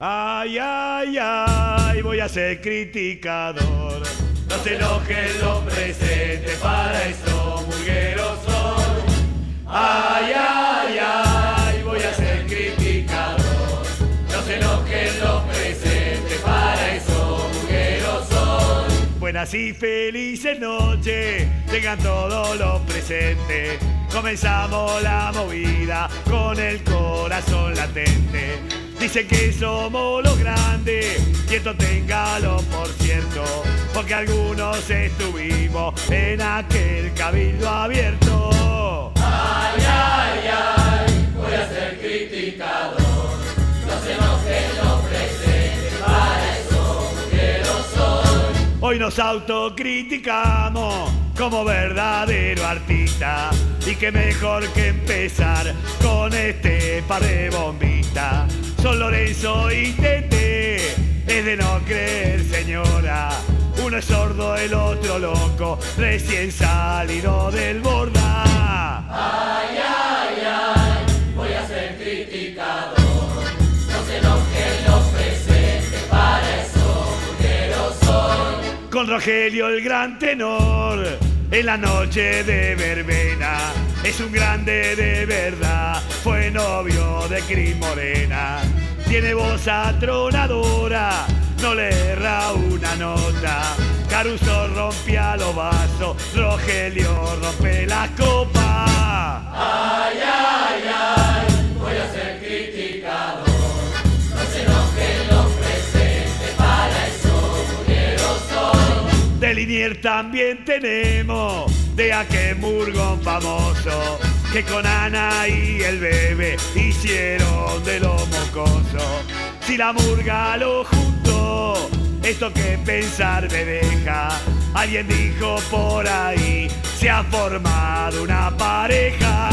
Ay, ay, ay, voy a ser criticador. No se enojen los presentes, para eso murgueros son. Ay, ay, ay, voy a ser criticador. No se enojen los presentes, para eso murgueros son. Buenas y felices noches, tengan todos los presentes. Comenzamos la movida con el corazón latente. Dicen que somos los grandes y esto téngalo por cierto, porque algunos estuvimos en aquel cabildo abierto. Ay, ay, ay, voy a ser criticador. No se enojen los presentes, para eso murgueros son. Hoy nos autocriticamos como verdadero artista, y qué mejor que empezar con este par de bombitas. Son Lorenzo y Tete, es de no creer, señora. Uno es sordo, el otro loco, recién salido del borda. Ay, ay, ay, voy a ser criticador. No se enojen los presentes, para eso murgueros son. Con Rogelio el gran tenor, en la noche de verbena, es un grande de verdad, fue novio de Cris Morena. Tiene voz atronadora, no le erra una nota. Caruso rompía los vasos, Rogelio rompe la copa. Ay, ay, ay, voy a ser criticador. No se enojen los presentes, para eso murgueros son. De Liniers también tenemos, de aquel murgón famoso, que con Ana y el bebé hicieron de los mocosos. Si la murga lo juntó, esto que pensar me deja. Alguien dijo por ahí, se ha formado una pareja.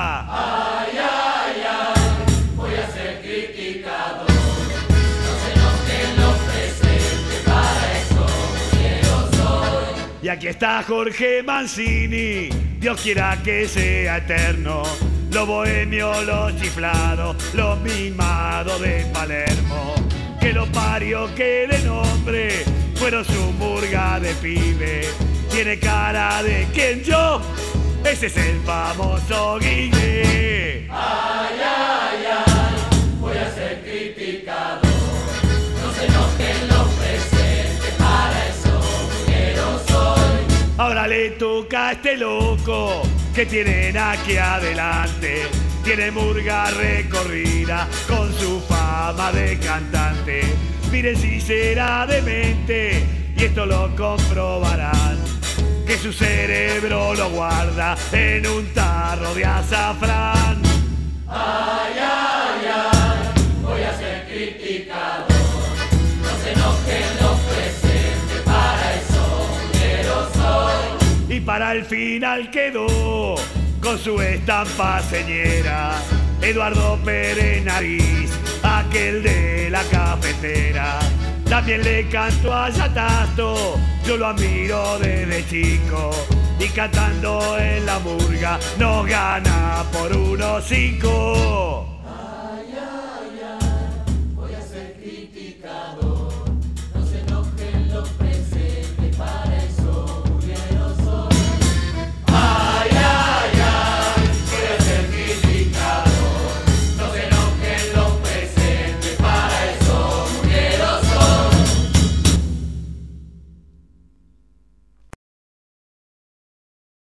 Ay, ay, ay, voy a ser criticador. No se enojen los presentes, para eso murgueros son. Y aquí está Jorge Mancini, Dios quiera que sea eterno. Los bohemios, los chiflados, los mimados de Palermo. Que los parios que de nombre fueron su murga de pibe. Tiene cara de quien yo, ese es el famoso Guille. Ay, ay, ay, voy a ser criticador. No se enojen los presentes, para eso murgueros son. Ahora le toca a este loco que tienen aquí adelante. Tiene murga recorrida con su fama de cantante. Miren si será demente, y esto lo comprobarán, que su cerebro lo guarda en un tarro de azafrán. Ay, ay, ay, voy a ser criticador. No se enojen los presentes, para eso murgueros son. Y para el final quedó con su estampa señera Eduardo Pérez Nariz, aquel de la cafetera. También le canto a Yatasto, yo lo admiro desde chico, y cantando en la murga nos gana por 1-5.